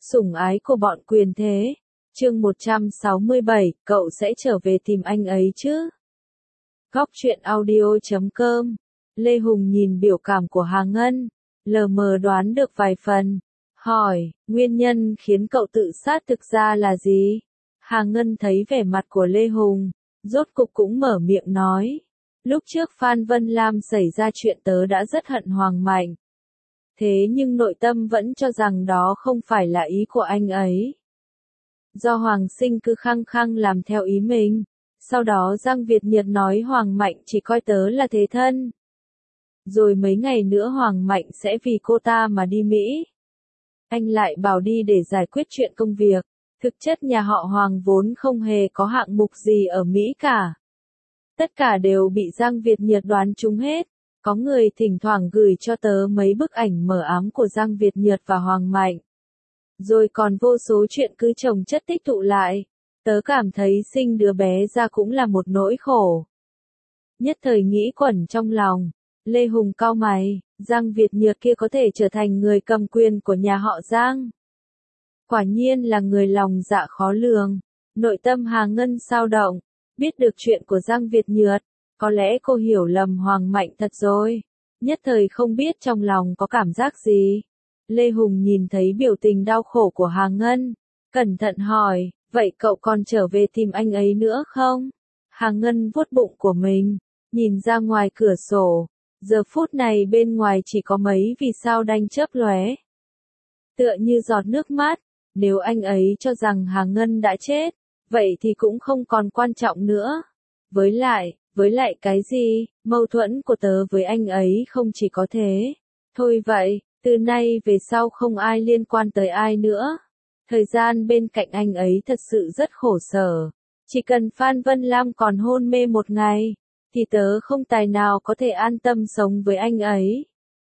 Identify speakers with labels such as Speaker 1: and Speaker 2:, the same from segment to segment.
Speaker 1: Sủng ái của bọn quyền thế. Chương 167, cậu sẽ trở về tìm anh ấy chứ? Góc truyện audio.com. Lê Hùng nhìn biểu cảm của Hà Ngân, lờ mờ đoán được vài phần. Hỏi, nguyên nhân khiến cậu tự sát thực ra là gì? Hà Ngân thấy vẻ mặt của Lê Hùng, rốt cục cũng mở miệng nói. Lúc trước Phan Vân Lam xảy ra chuyện tớ đã rất hận Hoàng Mạnh. Thế nhưng nội tâm vẫn cho rằng đó không phải là ý của anh ấy. Do Hoàng Sinh cứ khăng khăng làm theo ý mình. Sau đó Giang Việt Nhiệt nói Hoàng Mạnh chỉ coi tớ là thế thân. Rồi mấy ngày nữa Hoàng Mạnh sẽ vì cô ta mà đi Mỹ. Anh lại bảo đi để giải quyết chuyện công việc. Thực chất nhà họ Hoàng vốn không hề có hạng mục gì ở Mỹ cả. Tất cả đều bị Giang Việt Nhiệt đoán trúng hết. Có người thỉnh thoảng gửi cho tớ mấy bức ảnh mờ ám của Giang Việt Nhiệt và Hoàng Mạnh. Rồi còn vô số chuyện cứ chồng chất tích tụ lại. Tớ cảm thấy sinh đứa bé ra cũng là một nỗi khổ. Nhất thời nghĩ quẩn trong lòng. Lê Hùng cau mày, Giang Việt Nhiệt kia có thể trở thành người cầm quyền của nhà họ Giang. Quả nhiên là người lòng dạ khó lường. Nội tâm Hà Ngân xao động. Biết được chuyện của Giang Việt Nhiệt. Có lẽ cô hiểu lầm Hoàng Mạnh thật rồi. Nhất thời không biết trong lòng có cảm giác gì. Lê Hùng nhìn thấy biểu tình đau khổ của Hà Ngân. Cẩn thận hỏi, vậy cậu còn trở về tìm anh ấy nữa không? Hà Ngân vuốt bụng của mình, nhìn ra ngoài cửa sổ. Giờ phút này bên ngoài chỉ có mấy vì sao đanh chớp lóe. Tựa như giọt nước mắt, nếu anh ấy cho rằng Hà Ngân đã chết, vậy thì cũng không còn quan trọng nữa. Với lại cái gì, mâu thuẫn của tớ với anh ấy không chỉ có thế. Thôi vậy, từ nay về sau không ai liên quan tới ai nữa. Thời gian bên cạnh anh ấy thật sự rất khổ sở. Chỉ cần Phan Vân Lam còn hôn mê một ngày, thì tớ không tài nào có thể an tâm sống với anh ấy.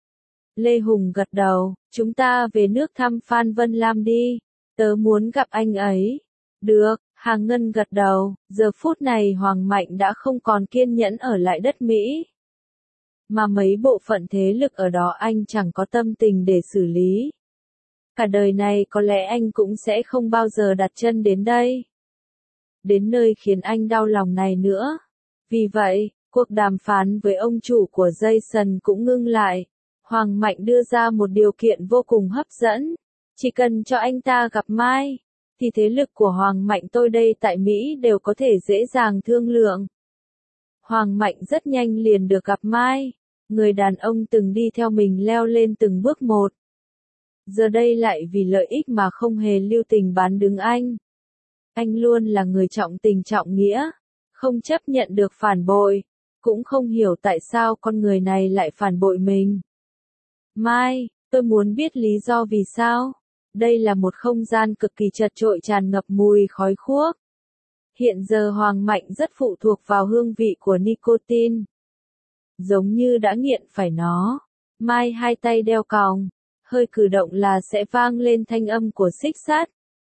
Speaker 1: Lê Hùng gật đầu, chúng ta về nước thăm Phan Vân Lam đi. Tớ muốn gặp anh ấy. Được. Hà Ngân gật đầu, giờ phút này Hoàng Mạnh đã không còn kiên nhẫn ở lại đất Mỹ. Mà mấy bộ phận thế lực ở đó anh chẳng có tâm tình để xử lý. Cả đời này có lẽ anh cũng sẽ không bao giờ đặt chân đến đây. Đến nơi khiến anh đau lòng này nữa. Vì vậy, cuộc đàm phán với ông chủ của Jason cũng ngưng lại. Hoàng Mạnh đưa ra một điều kiện vô cùng hấp dẫn. Chỉ cần cho anh ta gặp Mai, thì thế lực của Hoàng Mạnh tôi đây tại Mỹ đều có thể dễ dàng thương lượng. Hoàng Mạnh rất nhanh liền được gặp Mai, người đàn ông từng đi theo mình leo lên từng bước một. Giờ đây lại vì lợi ích mà không hề lưu tình bán đứng anh. Anh luôn là người trọng tình trọng nghĩa, không chấp nhận được phản bội, cũng không hiểu tại sao con người này lại phản bội mình. Mai, tôi muốn biết lý do vì sao. Đây là một không gian cực kỳ chật chội tràn ngập mùi khói thuốc. Hiện giờ Hoàng Mạnh rất phụ thuộc vào hương vị của nicotine. Giống như đã nghiện phải nó. Mai hai tay đeo còng, hơi cử động là sẽ vang lên thanh âm của xích sắt.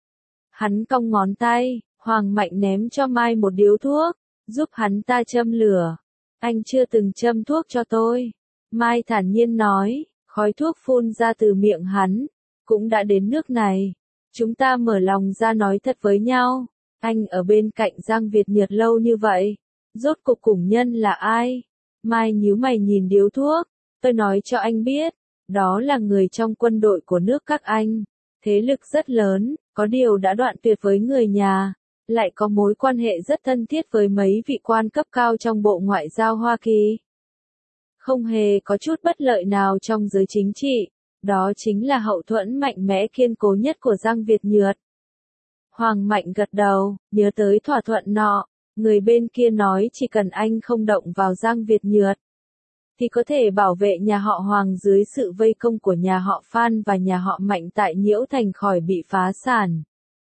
Speaker 1: Hắn cong ngón tay, Hoàng Mạnh ném cho Mai một điếu thuốc, giúp hắn ta châm lửa. Anh chưa từng châm thuốc cho tôi. Mai thản nhiên nói, khói thuốc phun ra từ miệng hắn. Cũng đã đến nước này. Chúng ta mở lòng ra nói thật với nhau. Anh ở bên cạnh Giang Việt Nhiệt lâu như vậy. Rốt cuộc cùng nhân là ai? Mai nhíu mày nhìn điếu thuốc. Tôi nói cho anh biết. Đó là người trong quân đội của nước các anh. Thế lực rất lớn. Có điều đã đoạn tuyệt với người nhà. Lại có mối quan hệ rất thân thiết với mấy vị quan cấp cao trong Bộ Ngoại giao Hoa Kỳ. Không hề có chút bất lợi nào trong giới chính trị. Đó chính là hậu thuẫn mạnh mẽ kiên cố nhất của Giang Việt Nhiệt. Hoàng Mạnh gật đầu, nhớ tới thỏa thuận nọ, người bên kia nói chỉ cần anh không động vào Giang Việt Nhiệt, thì có thể bảo vệ nhà họ Hoàng dưới sự vây công của nhà họ Phan và nhà họ Mạnh tại Nhiễu Thành khỏi bị phá sản.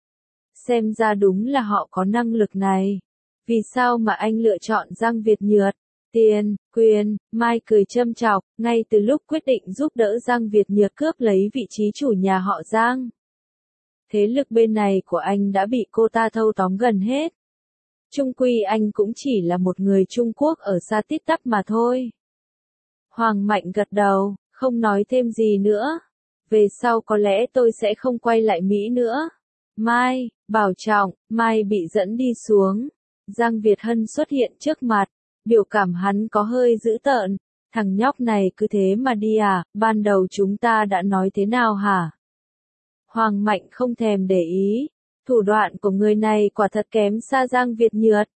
Speaker 1: Xem ra đúng là họ có năng lực này. Vì sao mà anh lựa chọn Giang Việt Nhiệt? Tiền, quyền, Mai cười châm chọc, ngay từ lúc quyết định giúp đỡ Giang Việt Nhiệt cướp lấy vị trí chủ nhà họ Giang. Thế lực bên này của anh đã bị cô ta thâu tóm gần hết. Chung quy anh cũng chỉ là một người Trung Quốc ở xa tít tắp mà thôi. Hoàng Mạnh gật đầu, không nói thêm gì nữa. về sau có lẽ tôi sẽ không quay lại Mỹ nữa. Mai, bảo trọng, Mai bị dẫn đi xuống. Giang Việt Hân xuất hiện trước mặt, biểu cảm hắn có hơi dữ tợn. Thằng nhóc này cứ thế mà đi à, ban đầu chúng ta đã nói thế nào hả? Hoàng Mạnh không thèm để ý, thủ đoạn của người này quả thật kém xa Giang Việt Nhược.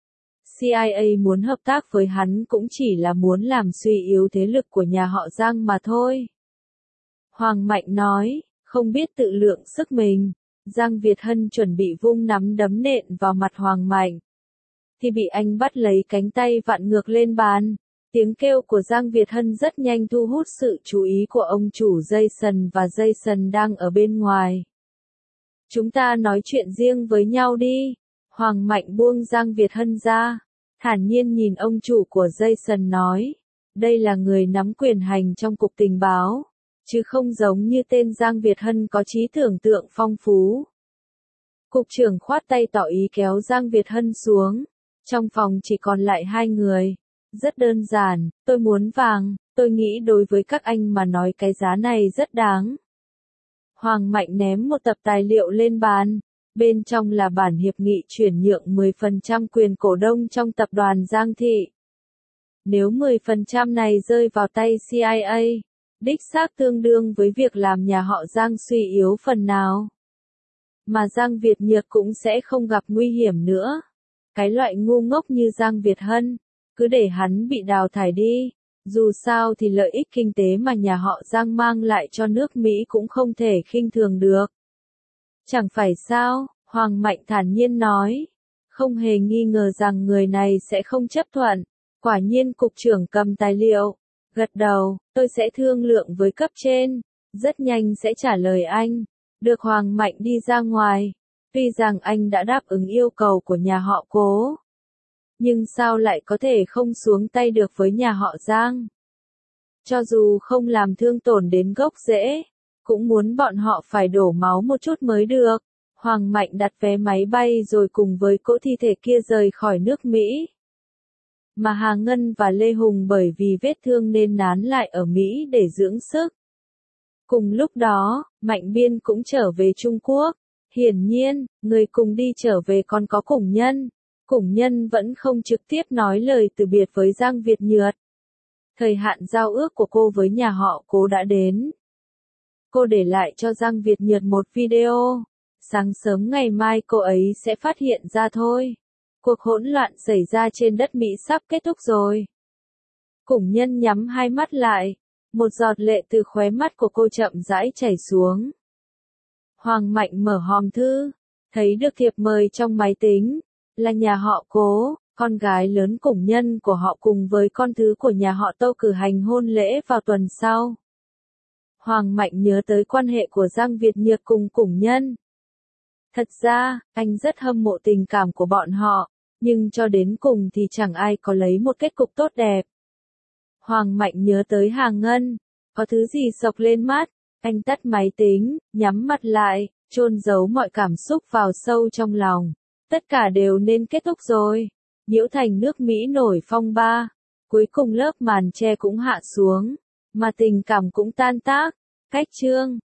Speaker 1: CIA muốn hợp tác với hắn cũng chỉ là muốn làm suy yếu thế lực của nhà họ Giang mà thôi. Hoàng Mạnh nói, không biết tự lượng sức mình. Giang Việt Hân chuẩn bị vung nắm đấm nện vào mặt Hoàng Mạnh, thì bị anh bắt lấy cánh tay vặn ngược lên bàn. Tiếng kêu của Giang Việt Hân rất nhanh thu hút sự chú ý của ông chủ Jason và Jason đang ở bên ngoài. Chúng ta nói chuyện riêng với nhau đi. Hoàng Mạnh buông Giang Việt Hân ra, thản nhiên nhìn ông chủ của Jason nói, đây là người nắm quyền hành trong cục tình báo, chứ không giống như tên Giang Việt Hân có trí tưởng tượng phong phú. Cục trưởng khoát tay tỏ ý kéo Giang Việt Hân xuống. Trong phòng chỉ còn lại hai người. Rất đơn giản, tôi muốn vàng, tôi nghĩ đối với các anh mà nói cái giá này rất đáng. Hoàng Mạnh ném một tập tài liệu lên bàn. Bên trong là bản hiệp nghị chuyển nhượng 10% quyền cổ đông trong tập đoàn Giang Thị. Nếu 10% này rơi vào tay CIA, đích xác tương đương với việc làm nhà họ Giang suy yếu phần nào. Mà Giang Việt Nhược cũng sẽ không gặp nguy hiểm nữa. Cái loại ngu ngốc như Giang Việt Hân, cứ để hắn bị đào thải đi. Dù sao thì lợi ích kinh tế mà nhà họ Giang mang lại cho nước Mỹ cũng không thể khinh thường được. Chẳng phải sao, Hoàng Mạnh thản nhiên nói. Không hề nghi ngờ rằng người này sẽ không chấp thuận. Quả nhiên cục trưởng cầm tài liệu, gật đầu, tôi sẽ thương lượng với cấp trên, rất nhanh sẽ trả lời anh. Được Hoàng Mạnh đi ra ngoài. Tuy rằng anh đã đáp ứng yêu cầu của nhà họ Cố, nhưng sao lại có thể không xuống tay được với nhà họ Giang? Cho dù không làm thương tổn đến gốc rễ, cũng muốn bọn họ phải đổ máu một chút mới được. Hoàng Mạnh đặt vé máy bay rồi cùng với cỗ thi thể kia rời khỏi nước Mỹ. Mà Hà Ngân và Lê Hùng bởi vì vết thương nên nán lại ở Mỹ để dưỡng sức. Cùng lúc đó, Mạnh Biên cũng trở về Trung Quốc. Hiển nhiên, người cùng đi trở về còn có Củng Nhân. Củng Nhân vẫn không trực tiếp nói lời từ biệt với Giang Việt Nhược. Thời hạn giao ước của cô với nhà họ Cố đã đến. Cô để lại cho Giang Việt Nhược một video. Sáng sớm ngày mai cô ấy sẽ phát hiện ra thôi. Cuộc hỗn loạn xảy ra trên đất Mỹ sắp kết thúc rồi. Củng Nhân nhắm hai mắt lại. Một giọt lệ từ khóe mắt của cô chậm rãi chảy xuống. Hoàng Mạnh mở hòm thư, thấy được thiệp mời trong máy tính, là nhà họ Cố, con gái lớn Củng Nhân của họ cùng với con thứ của nhà họ Tô cử hành hôn lễ vào tuần sau. Hoàng Mạnh nhớ tới quan hệ của Giang Việt Nhược cùng Củng Nhân. Thật ra, anh rất hâm mộ tình cảm của bọn họ, nhưng cho đến cùng thì chẳng ai có lấy một kết cục tốt đẹp. Hoàng Mạnh nhớ tới Hà Ngân, có thứ gì sộc lên mắt. Anh tắt máy tính, nhắm mặt lại, chôn giấu mọi cảm xúc vào sâu trong lòng. Tất cả đều nên kết thúc rồi. Nhiễu Thành nước Mỹ nổi phong ba. Cuối cùng lớp màn che cũng hạ xuống. Mà tình cảm cũng tan tác. Cách chương.